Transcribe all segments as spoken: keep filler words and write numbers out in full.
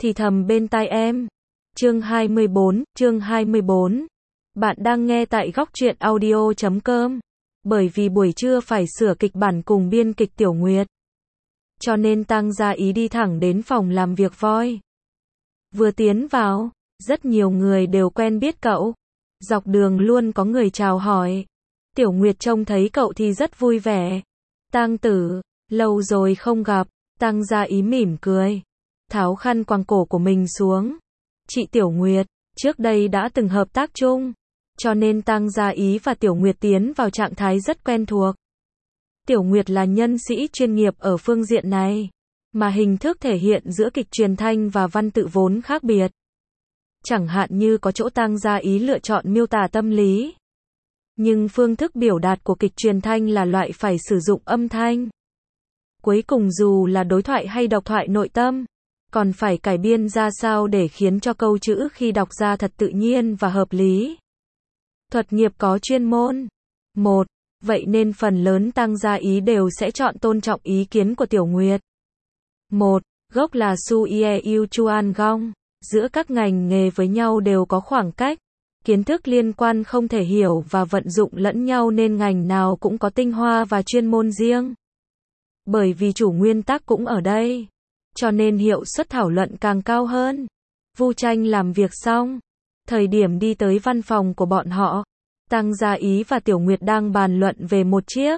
thì thầm bên tai em. Chương hai mươi bốn, chương hai mươi bốn. Bạn đang nghe tại góc truyện audio chấm com. Bởi vì buổi trưa phải sửa kịch bản cùng biên kịch Tiểu Nguyệt, cho nên Tăng Gia Ý đi thẳng đến phòng làm việc voi. Vừa tiến vào, rất nhiều người đều quen biết cậu. Dọc đường luôn có người chào hỏi. Tiểu Nguyệt trông thấy cậu thì rất vui vẻ. Tăng tử, lâu rồi không gặp. Tăng Gia Ý mỉm cười, tháo khăn quàng cổ của mình xuống. Chị Tiểu Nguyệt, trước đây đã từng hợp tác chung, cho nên Tăng Gia Ý và Tiểu Nguyệt tiến vào trạng thái rất quen thuộc. Tiểu Nguyệt là nhân sĩ chuyên nghiệp ở phương diện này, mà hình thức thể hiện giữa kịch truyền thanh và văn tự vốn khác biệt. Chẳng hạn như có chỗ Tăng Gia Ý lựa chọn miêu tả tâm lý, nhưng phương thức biểu đạt của kịch truyền thanh là loại phải sử dụng âm thanh. Cuối cùng dù là đối thoại hay độc thoại nội tâm, còn phải cải biên ra sao để khiến cho câu chữ khi đọc ra thật tự nhiên và hợp lý. Thuật nghiệp có chuyên môn. Một. Vậy nên phần lớn Tăng Gia Ý đều sẽ chọn tôn trọng ý kiến của Tiểu Nguyệt. Một. Gốc là Su Ie Yu Chuan Gong. Giữa các ngành nghề với nhau đều có khoảng cách. Kiến thức liên quan không thể hiểu và vận dụng lẫn nhau nên ngành nào cũng có tinh hoa và chuyên môn riêng. Bởi vì chủ nguyên tắc cũng ở đây, cho nên hiệu suất thảo luận càng cao hơn. Vu Tranh làm việc xong, thời điểm đi tới văn phòng của bọn họ, Tăng Gia Ý và Tiểu Nguyệt đang bàn luận về một chiếc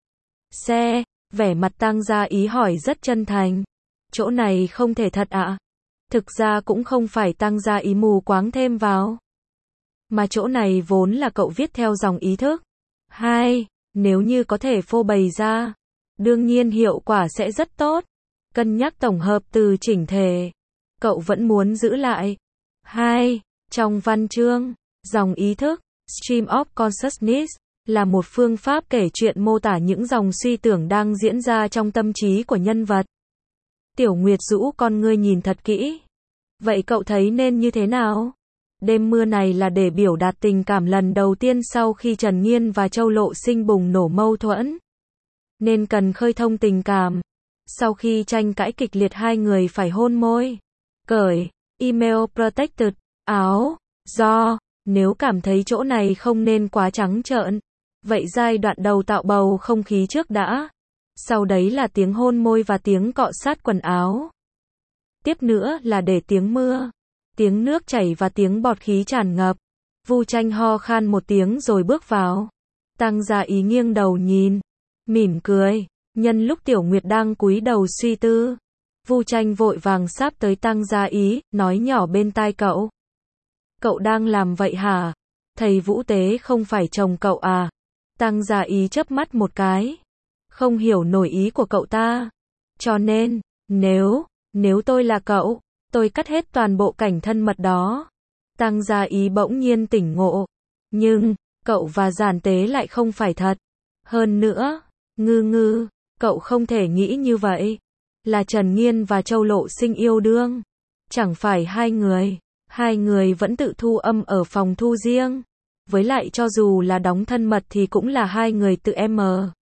xe. Vẻ mặt Tăng Gia Ý hỏi rất chân thành. Chỗ này không thể thật ạ? Thực ra cũng không phải Tăng Gia Ý mù quáng thêm vào, mà chỗ này vốn là cậu viết theo dòng ý thức. Hai. Nếu như có thể phô bày ra, đương nhiên hiệu quả sẽ rất tốt. Cân nhắc tổng hợp từ chỉnh thể, cậu vẫn muốn giữ lại. Hai. Trong văn chương, dòng ý thức, stream of consciousness, là một phương pháp kể chuyện mô tả những dòng suy tưởng đang diễn ra trong tâm trí của nhân vật. Tiểu Nguyệt rũ con ngươi nhìn thật kỹ. Vậy cậu thấy nên như thế nào? Đêm mưa này là để biểu đạt tình cảm lần đầu tiên sau khi Trần Nghiên và Châu Lộ Sinh bùng nổ mâu thuẫn, nên cần khơi thông tình cảm. Sau khi tranh cãi kịch liệt hai người phải hôn môi, cởi email protected áo. Do nếu cảm thấy chỗ này không nên quá trắng trợn, vậy giai đoạn đầu tạo bầu không khí trước đã. Sau đấy là tiếng hôn môi và tiếng cọ sát quần áo. Tiếp nữa là để tiếng mưa, tiếng nước chảy và tiếng bọt khí tràn ngập. Vu Tranh ho khan một tiếng rồi bước vào. Tăng Gia Ý nghiêng đầu nhìn, mỉm cười. Nhân lúc Tiểu Nguyệt đang cúi đầu suy tư, Vu Tranh vội vàng sáp tới Tăng Gia Ý, nói nhỏ bên tai cậu. Cậu đang làm vậy hả? Thầy Vũ Tế không phải chồng cậu à? Tăng Gia Ý chớp mắt một cái, không hiểu nổi ý của cậu ta. Cho nên, nếu, nếu tôi là cậu, tôi cắt hết toàn bộ cảnh thân mật đó. Tăng Gia Ý bỗng nhiên tỉnh ngộ. Nhưng, cậu và Giản Tế lại không phải thật. Hơn nữa, ngư ngư, cậu không thể nghĩ như vậy. Là Trần Nghiên và Châu Lộ Sinh yêu đương. Chẳng phải hai người, hai người vẫn tự thu âm ở phòng thu riêng. Với lại cho dù là đóng thân mật thì cũng là hai người tự em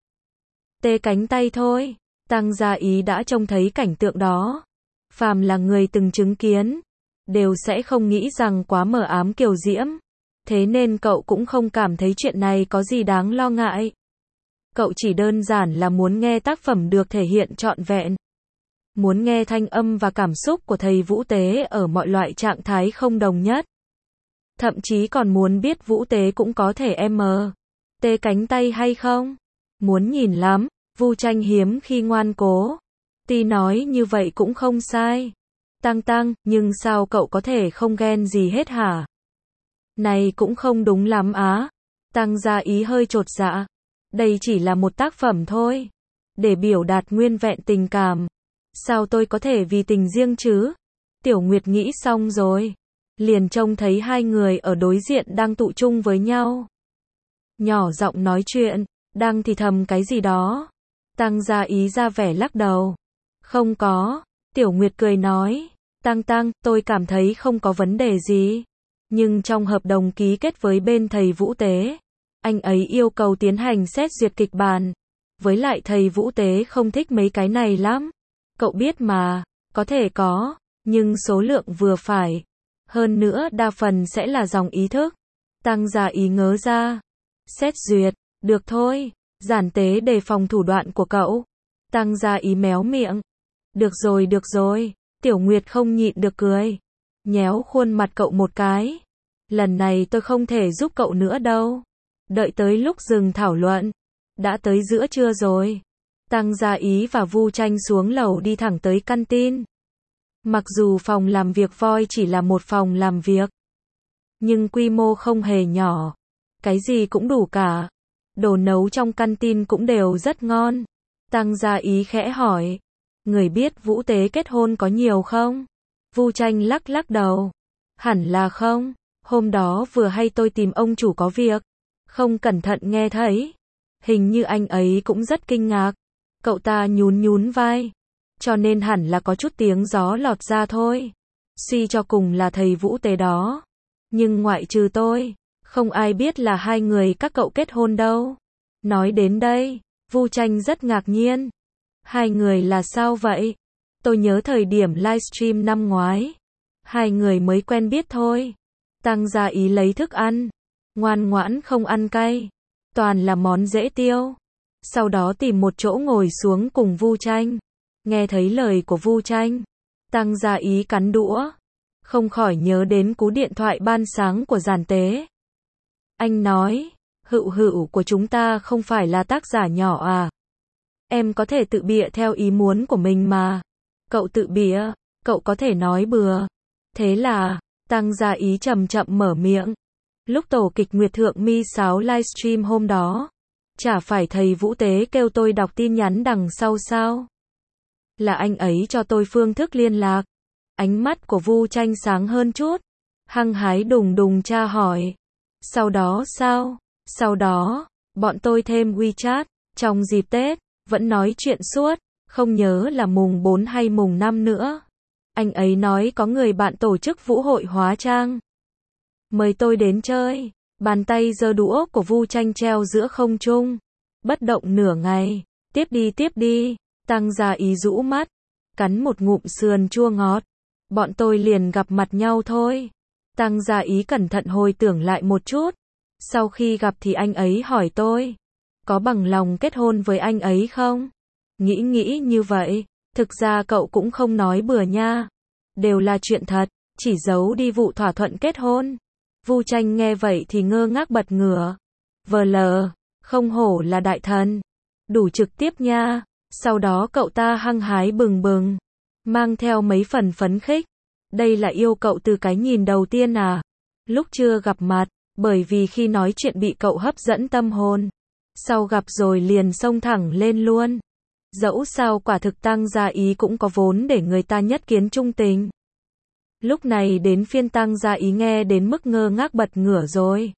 tê cánh tay thôi. Tăng Gia Ý đã trông thấy cảnh tượng đó. Phàm là người từng chứng kiến, đều sẽ không nghĩ rằng quá mờ ám kiều diễm. Thế nên cậu cũng không cảm thấy chuyện này có gì đáng lo ngại. Cậu chỉ đơn giản là muốn nghe tác phẩm được thể hiện trọn vẹn. Muốn nghe thanh âm và cảm xúc của thầy Vũ Tế ở mọi loại trạng thái không đồng nhất. Thậm chí còn muốn biết Vũ Tế cũng có thể em tê cánh tay hay không. Muốn nhìn lắm. Vu Tranh hiếm khi ngoan cố. Tí nói như vậy cũng không sai. Tăng Tăng, nhưng sao cậu có thể không ghen gì hết hả? Này cũng không đúng lắm á. Tăng Gia Ý hơi chột dạ. Đây chỉ là một tác phẩm thôi, để biểu đạt nguyên vẹn tình cảm. Sao tôi có thể vì tình riêng chứ? Tiểu Nguyệt nghĩ xong rồi, liền trông thấy hai người ở đối diện đang tụ chung với nhau. Nhỏ giọng nói chuyện, đang thì thầm cái gì đó. Tăng Gia Ý ra vẻ lắc đầu. Không có. Tiểu Nguyệt cười nói. Tăng Tăng, tôi cảm thấy không có vấn đề gì. Nhưng trong hợp đồng ký kết với bên thầy Vũ Tế, anh ấy yêu cầu tiến hành xét duyệt kịch bản. Với lại thầy Vũ Tế không thích mấy cái này lắm. Cậu biết mà, có thể có nhưng số lượng vừa phải. Hơn nữa đa phần sẽ là dòng ý thức. Tăng Gia Ý ngớ ra. Xét duyệt, được thôi, giản tế đề phòng thủ đoạn của cậu. Tăng Gia Ý méo miệng. Được rồi được rồi, Tiểu Nguyệt không nhịn được cười. Nhéo khuôn mặt cậu một cái. Lần này tôi không thể giúp cậu nữa đâu. Đợi tới lúc dừng thảo luận. Đã tới giữa trưa rồi. Tăng Gia Ý và Vu Tranh xuống lầu đi thẳng tới canteen. Mặc dù phòng làm việc voi chỉ là một phòng làm việc, nhưng quy mô không hề nhỏ. Cái gì cũng đủ cả. Đồ nấu trong canteen cũng đều rất ngon. Tăng Gia Ý khẽ hỏi. Người biết Vũ Tế kết hôn có nhiều không? Vu Tranh lắc lắc đầu. Hẳn là không. Hôm đó vừa hay tôi tìm ông chủ có việc. Không cẩn thận nghe thấy. Hình như anh ấy cũng rất kinh ngạc. Cậu ta nhún nhún vai. Cho nên hẳn là có chút tiếng gió lọt ra thôi. Suy cho cùng là thầy Vũ Tế đó. Nhưng ngoại trừ tôi, không ai biết là hai người các cậu kết hôn đâu. Nói đến đây, Vu Tranh rất ngạc nhiên. Hai người là sao vậy? Tôi nhớ thời điểm livestream năm ngoái. Hai người mới quen biết thôi. Tăng Gia Ý lấy thức ăn. Ngoan ngoãn không ăn cay. Toàn là món dễ tiêu. Sau đó tìm một chỗ ngồi xuống cùng Vu Tranh. Nghe thấy lời của Vu Tranh, Tăng Gia Ý cắn đũa. Không khỏi nhớ đến cú điện thoại ban sáng của giản tế. Anh nói, Hựu Hựu của chúng ta không phải là tác giả nhỏ à? Em có thể tự bịa theo ý muốn của mình mà. Cậu tự bịa, cậu có thể nói bừa. Thế là, Tăng Gia Ý chậm chậm mở miệng. Lúc tổ kịch Nguyệt Thượng Mi Sáo livestream hôm đó, chả phải thầy Vũ Tế kêu tôi đọc tin nhắn đằng sau sao? Là anh ấy cho tôi phương thức liên lạc. Ánh mắt của Vu Tranh sáng hơn chút. Hăng hái đùng đùng tra hỏi. Sau đó sao? Sau đó, bọn tôi thêm WeChat. Trong dịp Tết, vẫn nói chuyện suốt. Không nhớ là mùng bốn hay mùng năm nữa. Anh ấy nói có người bạn tổ chức vũ hội hóa trang. Mời tôi đến chơi. Bàn tay giơ đũa của Vu Tranh treo giữa không trung. Bất động nửa ngày. Tiếp đi tiếp đi. Tăng Gia Ý rũ mắt. Cắn một ngụm sườn chua ngọt. Bọn tôi liền gặp mặt nhau thôi. Tăng Gia Ý cẩn thận hồi tưởng lại một chút. Sau khi gặp thì anh ấy hỏi tôi. Có bằng lòng kết hôn với anh ấy không? Nghĩ nghĩ như vậy. Thực ra cậu cũng không nói bừa nha. Đều là chuyện thật. Chỉ giấu đi vụ thỏa thuận kết hôn. Vu Tranh nghe vậy thì ngơ ngác bật ngửa. Vờ lờ. Không hổ là đại thần. Đủ trực tiếp nha. Sau đó cậu ta hăng hái bừng bừng. Mang theo mấy phần phấn khích. Đây là yêu cậu từ cái nhìn đầu tiên à? Lúc chưa gặp mặt, bởi vì khi nói chuyện bị cậu hấp dẫn tâm hồn. Sau gặp rồi liền xông thẳng lên luôn. Dẫu sao quả thực Tăng Gia Ý cũng có vốn để người ta nhất kiến trung tình. Lúc này đến phiên Tăng Gia Ý nghe đến mức ngơ ngác bật ngửa rồi.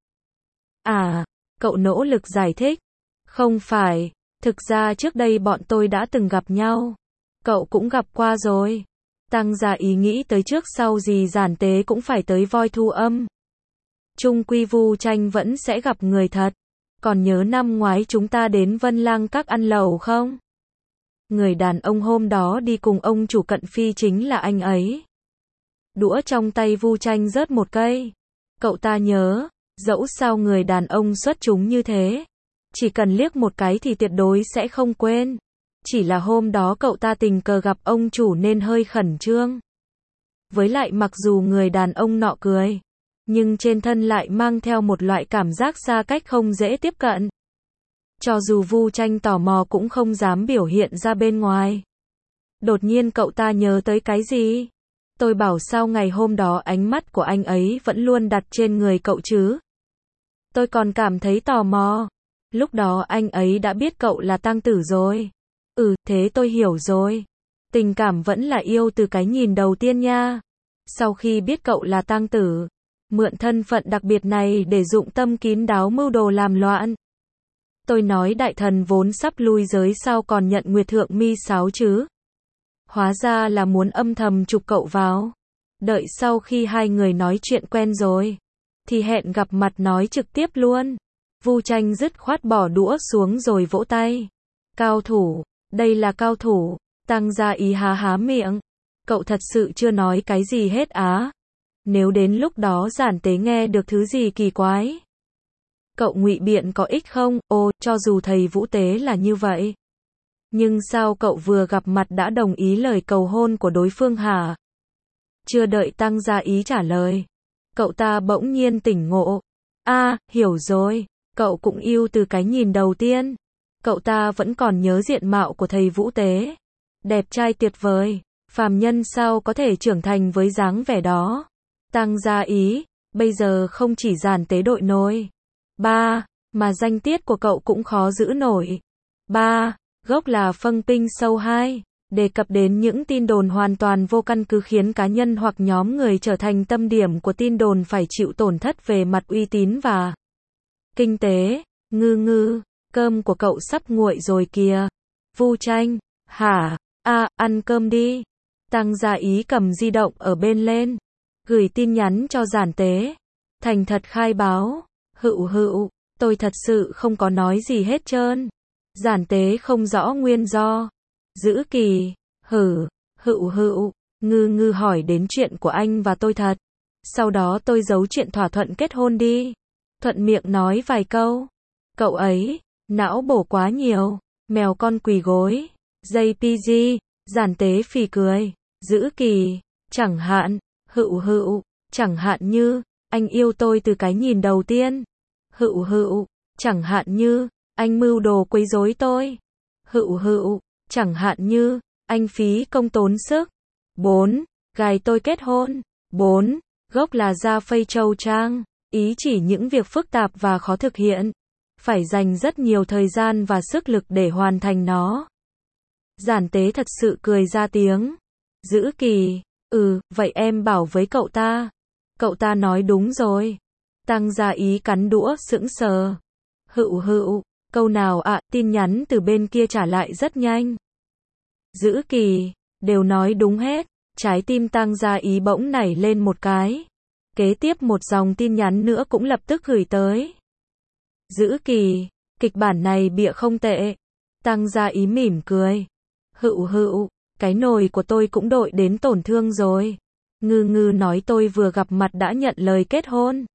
À, cậu nỗ lực giải thích. Không phải, thực ra trước đây bọn tôi đã từng gặp nhau. Cậu cũng gặp qua rồi. Tăng Gia Ý nghĩ tới trước sau gì giản tế cũng phải tới voi thu âm. Chung quy Vu Tranh vẫn sẽ gặp người thật. Còn nhớ năm ngoái chúng ta đến Vân Lang Các ăn lẩu không? Người đàn ông hôm đó đi cùng ông chủ Cận Phi chính là anh ấy. Đũa trong tay Vu Tranh rớt một cây. Cậu ta nhớ, dẫu sao người đàn ông xuất chúng như thế. Chỉ cần liếc một cái thì tuyệt đối sẽ không quên. Chỉ là hôm đó cậu ta tình cờ gặp ông chủ nên hơi khẩn trương. Với lại mặc dù người đàn ông nọ cười, nhưng trên thân lại mang theo một loại cảm giác xa cách không dễ tiếp cận. Cho dù Vu Tranh tò mò cũng không dám biểu hiện ra bên ngoài. Đột nhiên cậu ta nhớ tới cái gì? Tôi bảo sao ngày hôm đó ánh mắt của anh ấy vẫn luôn đặt trên người cậu chứ? Tôi còn cảm thấy tò mò. Lúc đó anh ấy đã biết cậu là Tăng Tử rồi. Ừ, thế tôi hiểu rồi. Tình cảm vẫn là yêu từ cái nhìn đầu tiên nha. Sau khi biết cậu là Tăng Tử, mượn thân phận đặc biệt này để dụng tâm kín đáo mưu đồ làm loạn. Tôi nói đại thần vốn sắp lui giới sao còn nhận Nguyệt Thượng Mi Sáo chứ? Hóa ra là muốn âm thầm chụp cậu vào. Đợi sau khi hai người nói chuyện quen rồi, thì hẹn gặp mặt nói trực tiếp luôn. Vu Tranh dứt khoát bỏ đũa xuống rồi vỗ tay. Cao thủ, đây là cao thủ. Tăng Gia Ý há há miệng. Cậu thật sự chưa nói cái gì hết á? Nếu đến lúc đó Giản Tế nghe được thứ gì kỳ quái, cậu ngụy biện có ích không? Ô, cho dù thầy Vũ Tế là như vậy, nhưng sao cậu vừa gặp mặt đã đồng ý lời cầu hôn của đối phương hả? Chưa đợi Tăng Gia Ý trả lời, cậu ta bỗng nhiên tỉnh ngộ. A, hiểu rồi, cậu cũng yêu từ cái nhìn đầu tiên. Cậu ta vẫn còn nhớ diện mạo của thầy Vũ Tế. Đẹp trai tuyệt vời, phàm nhân sao có thể trưởng thành với dáng vẻ đó. Tăng Gia Ý, bây giờ không chỉ Giản Tế đội nổi. Ba, mà danh tiết của cậu cũng khó giữ nổi. Ba, gốc là phân Pinh Sâu hai, đề cập đến những tin đồn hoàn toàn vô căn cứ khiến cá nhân hoặc nhóm người trở thành tâm điểm của tin đồn phải chịu tổn thất về mặt uy tín và kinh tế. Ngư ngư, cơm của cậu sắp nguội rồi kìa. Vu Tranh, hả? À, ăn cơm đi. Tăng Gia Ý cầm di động ở bên lên, gửi tin nhắn cho Giản Tế. Thành thật khai báo, hựu hựu, tôi thật sự không có nói gì hết trơn. Giản Tế không rõ nguyên do. Giữ kỳ, hử, hựu hựu, ngư ngư hỏi đến chuyện của anh và tôi thật. Sau đó tôi giấu chuyện thỏa thuận kết hôn đi. Thuận miệng nói vài câu. Cậu ấy, não bổ quá nhiều, mèo con quỳ gối. gi pê giê, Giản Tế phì cười. Giữ kỳ, chẳng hạn, hựu hựu, chẳng hạn như, anh yêu tôi từ cái nhìn đầu tiên. Hựu hựu, chẳng hạn như, anh mưu đồ quấy rối tôi. Hựu hựu, chẳng hạn như, anh phí công tốn sức. Bốn, gài tôi kết hôn. Bốn, gốc là ra Phây Châu Trang, ý chỉ những việc phức tạp và khó thực hiện. Phải dành rất nhiều thời gian và sức lực để hoàn thành nó. Giản Tế thật sự cười ra tiếng. Giữ kỳ, ừ, vậy em bảo với cậu ta. Cậu ta nói đúng rồi. Tăng Gia Ý cắn đũa sững sờ. Hựu hựu, câu nào ạ? À, tin nhắn từ bên kia trả lại rất nhanh. Giữ kỳ, đều nói đúng hết. Trái tim Tăng Gia Ý bỗng nảy lên một cái. Kế tiếp một dòng tin nhắn nữa cũng lập tức gửi tới. Giữ kỳ, kịch bản này bịa không tệ. Tăng Gia Ý mỉm cười. Hựu hựu, cái nồi của tôi cũng đội đến tổn thương rồi. Ngư ngư nói tôi vừa gặp mặt đã nhận lời kết hôn.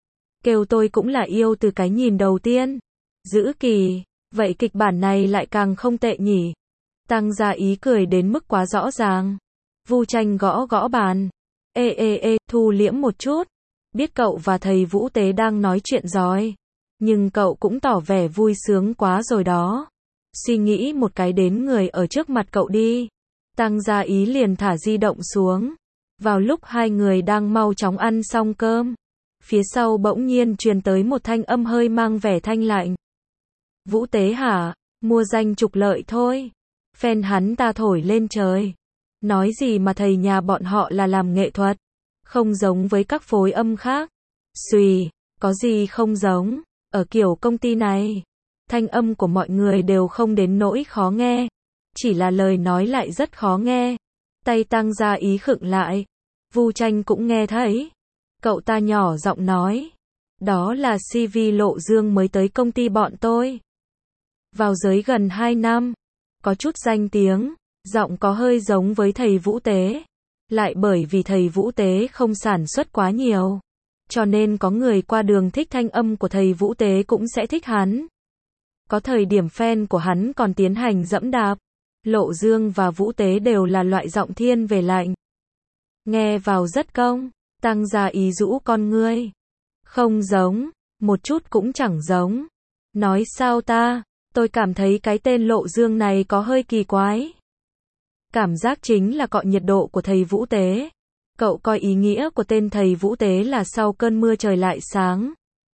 Kêu tôi cũng là yêu từ cái nhìn đầu tiên. Giữ kỳ, vậy kịch bản này lại càng không tệ nhỉ. Tăng Gia Ý cười đến mức quá rõ ràng. Vu Tranh gõ gõ bàn. Ê ê ê, thu liễm một chút. Biết cậu và thầy Vũ Tế đang nói chuyện rồi. Nhưng cậu cũng tỏ vẻ vui sướng quá rồi đó. Suy nghĩ một cái đến người ở trước mặt cậu đi. Tăng Gia Ý liền thả di động xuống. Vào lúc hai người đang mau chóng ăn xong cơm, phía sau bỗng nhiên truyền tới một thanh âm hơi mang vẻ thanh lạnh. Vũ Tế hả? Mua danh trục lợi thôi. Phen hắn ta thổi lên trời. Nói gì mà thầy nhà bọn họ là làm nghệ thuật. Không giống với các phối âm khác. Xùy, có gì không giống. Ở kiểu công ty này, thanh âm của mọi người đều không đến nỗi khó nghe. Chỉ là lời nói lại rất khó nghe. Tay Tăng Gia Ý khựng lại. Vu Tranh cũng nghe thấy. Cậu ta nhỏ giọng nói. Đó là xê vê Lộ Dương mới tới công ty bọn tôi. Vào giới gần hai năm. Có chút danh tiếng. Giọng có hơi giống với thầy Vũ Tế. Lại bởi vì thầy Vũ Tế không sản xuất quá nhiều. Cho nên có người qua đường thích thanh âm của thầy Vũ Tế cũng sẽ thích hắn. Có thời điểm fan của hắn còn tiến hành dẫm đạp. Lộ Dương và Vũ Tế đều là loại giọng thiên về lạnh. Nghe vào rất công. Tăng Gia Ý rũ con ngươi. Không giống. Một chút cũng chẳng giống. Nói sao ta? Tôi cảm thấy cái tên Lộ Dương này có hơi kỳ quái. Cảm giác chính là cọ nhiệt độ của thầy Vũ Tế. Cậu coi ý nghĩa của tên thầy Vũ Tế là sau cơn mưa trời lại sáng.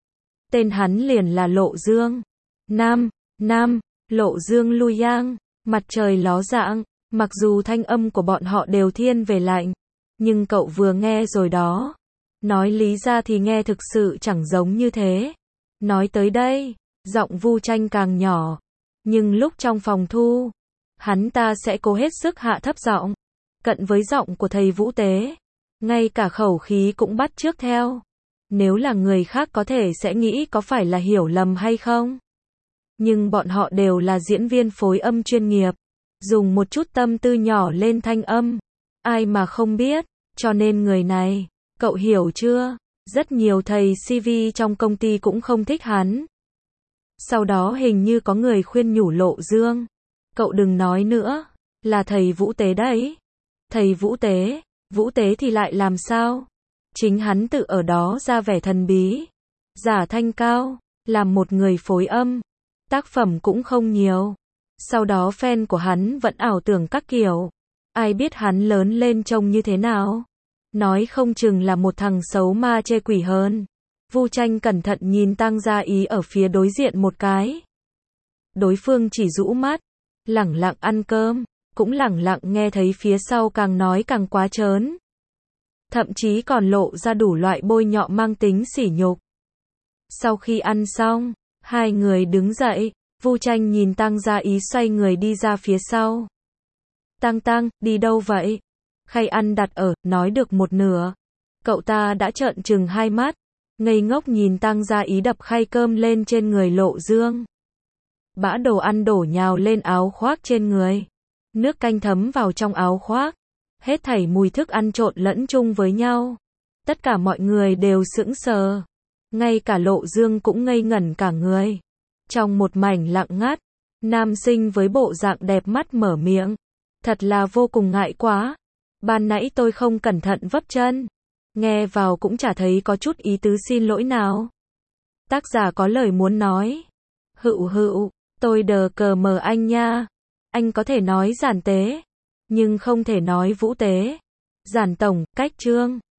Tên hắn liền là Lộ Dương. Nam, Nam, Lộ Dương Lui Yang, mặt trời ló dạng. Mặc dù thanh âm của bọn họ đều thiên về lạnh, nhưng cậu vừa nghe rồi đó. Nói lý ra thì nghe thực sự chẳng giống như thế. Nói tới đây, giọng Vu Tranh càng nhỏ. Nhưng lúc trong phòng thu, hắn ta sẽ cố hết sức hạ thấp giọng, cận với giọng của thầy Vũ Tế. Ngay cả khẩu khí cũng bắt chước theo. Nếu là người khác có thể sẽ nghĩ có phải là hiểu lầm hay không. Nhưng bọn họ đều là diễn viên phối âm chuyên nghiệp. Dùng một chút tâm tư nhỏ lên thanh âm. Ai mà không biết, cho nên người này, cậu hiểu chưa? Rất nhiều thầy xê vê trong công ty cũng không thích hắn. Sau đó hình như có người khuyên nhủ Lộ Dương. Cậu đừng nói nữa, là thầy Vũ Tế đấy. Thầy Vũ Tế, Vũ Tế thì lại làm sao? Chính hắn tự ở đó ra vẻ thần bí, giả thanh cao, làm một người phối âm. Tác phẩm cũng không nhiều. Sau đó fan của hắn vẫn ảo tưởng các kiểu. Ai biết hắn lớn lên trông như thế nào? Nói không chừng là một thằng xấu ma chê quỷ hơn. Vu Tranh cẩn thận nhìn Tăng Gia Ý ở phía đối diện một cái. Đối phương chỉ rũ mắt, lẳng lặng ăn cơm, cũng lẳng lặng nghe thấy phía sau càng nói càng quá trớn. Thậm chí còn lộ ra đủ loại bôi nhọ mang tính sỉ nhục. Sau khi ăn xong, hai người đứng dậy, Vu Tranh nhìn Tăng Gia Ý xoay người đi ra phía sau. Tăng Tăng, đi đâu vậy? Khay ăn đặt ở, nói được một nửa. Cậu ta đã trợn trừng hai mắt, ngây ngốc nhìn Tăng Gia Ý đập khay cơm lên trên người Lộ Dương. Bã đồ ăn đổ nhào lên áo khoác trên người. Nước canh thấm vào trong áo khoác. Hết thảy mùi thức ăn trộn lẫn chung với nhau. Tất cả mọi người đều sững sờ. Ngay cả Lộ Dương cũng ngây ngẩn cả người. Trong một mảnh lặng ngắt, nam sinh với bộ dạng đẹp mắt mở miệng. Thật là vô cùng ngại quá. Ban nãy tôi không cẩn thận vấp chân. Nghe vào cũng chả thấy có chút ý tứ xin lỗi nào. Tác giả có lời muốn nói. Hựu hựu, tôi đờ cờ mờ anh nha. Anh có thể nói giản tế, nhưng không thể nói vũ tế. Giản tổng, cách chương.